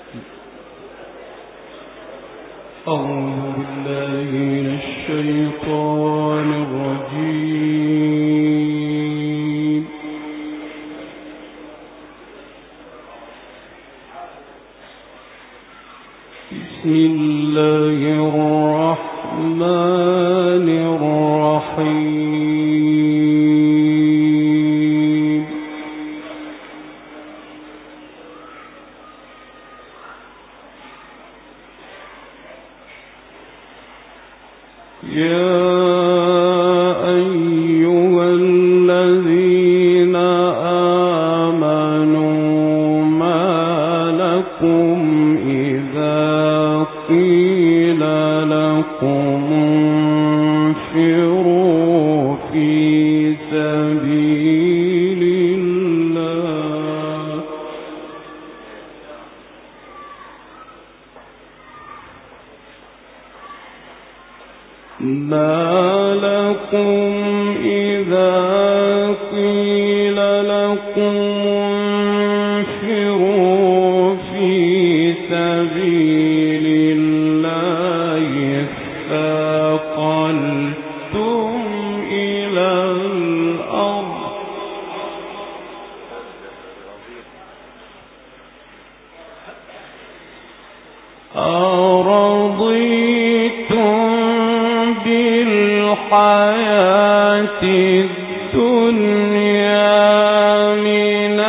أعوذ بالله من الشيطان الرجيم. بسم الله الرحمن الرحيم. يا أيها الذين آمنوا ما لكم إذا قيل لكم انفروا في سبيل الله ما لكم إذا قيل لكم انفروا في سبيل الله اثاقلتم إلى الأرض أرضيتم بالحياة الدنيا من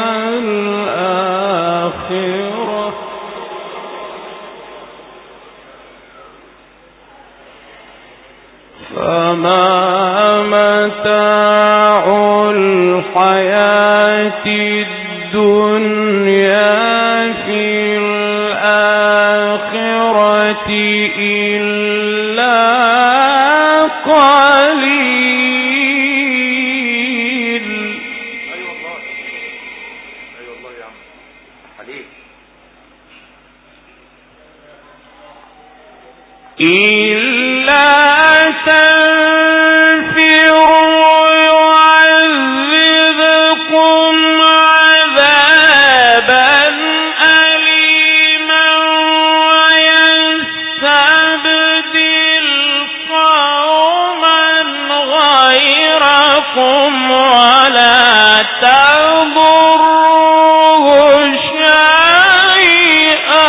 الآخرة فما متاع الحياة الدنيا في الآخرة إلا قليل. أيوة الله يا عم حليم. إلا تنفروا يعذبكم عذابا أليما ويستبدل قوما غيركم ولا تضروه شيئا.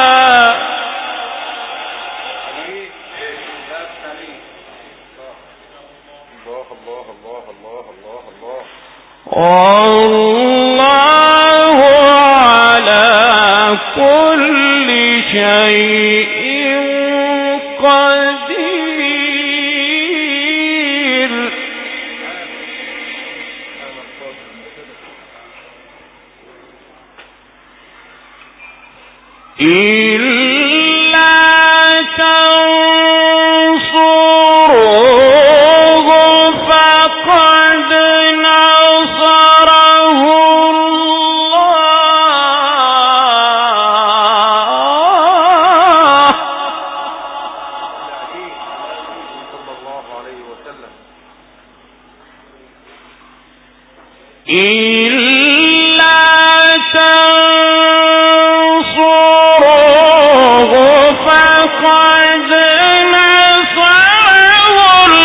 والله على كل شيء قدير. إلا تنصروه فقد نصره الله صلى الله عليه وسلم. إلا تنصروه فقد نصره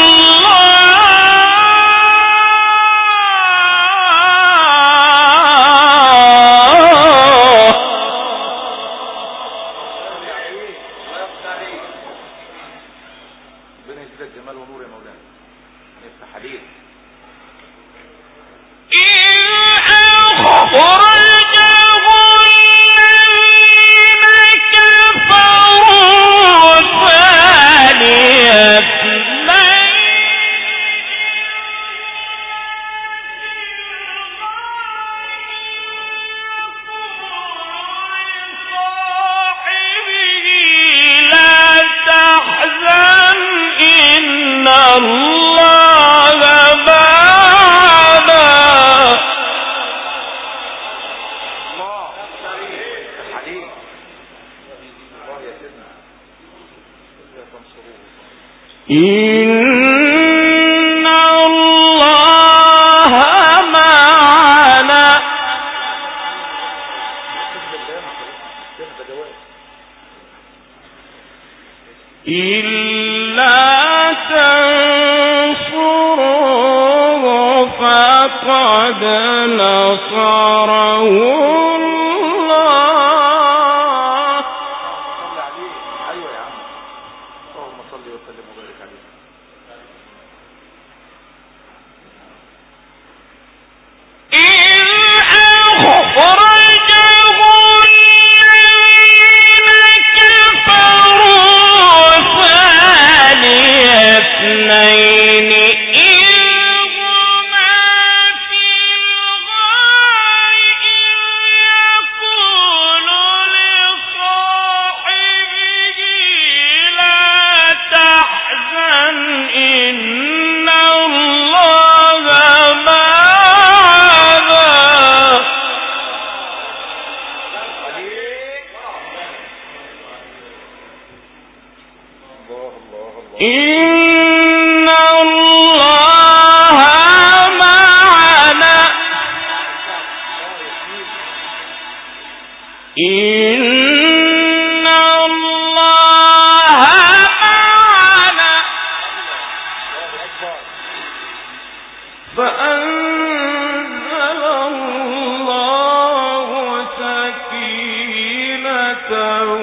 الله. ربنا يزيدك جمال ونور يا مولانا. نفتح حديث. إن الله معنا. إلا تنصروه فقد نصره الله. صل عليه. ايوه يا عم، اللهم صل وسلم وبارك عليه. إن الله معنا إن الله معنا فأنزل الله سكينته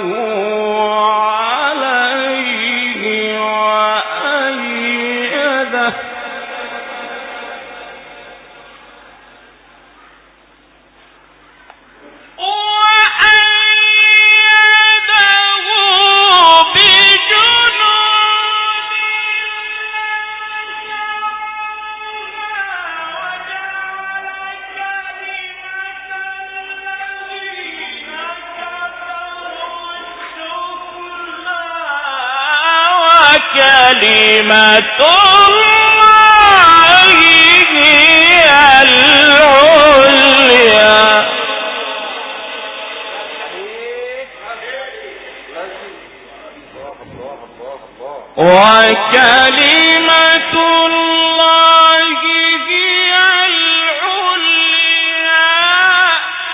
كلمة الله هي العليا. وكلمة الله هي العليا.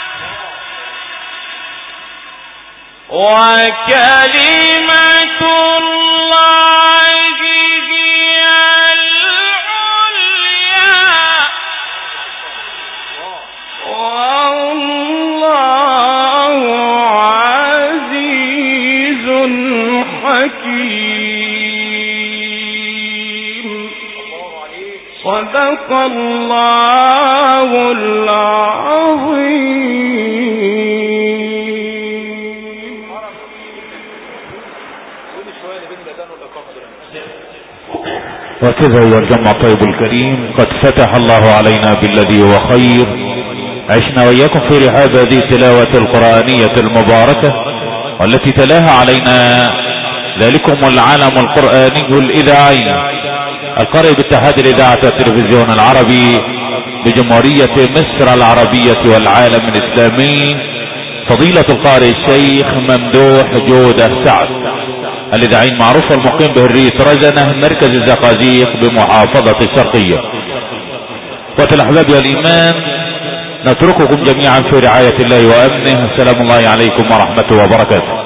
وكلمة الله هي العليا والله عزيز حكيم. صدق الله العظيم. وكذا أيها الجمع الطيب الكريم، قد فتح الله علينا بالذي هو خير. عشنا وإياكم في رحاب هذه التلاوة القرآنية المباركة، والتي تلاها علينا ذلكم العالم القرآني الإذاعي القارئ باتحاد الإذاعة والتلفزيون العربي بجمهورية مصر العربية والعالم الإسلامي، فضيلة القارئ الشيخ ممدوح جودة سعد الإذاعي المعروف المقيم بهرية رزنة مركز الزقازيق بمحافظة الشرقية. والأحباب والإيمان، نترككم جميعا في رعاية الله وأمنه. السلام الله عليكم ورحمته وبركاته.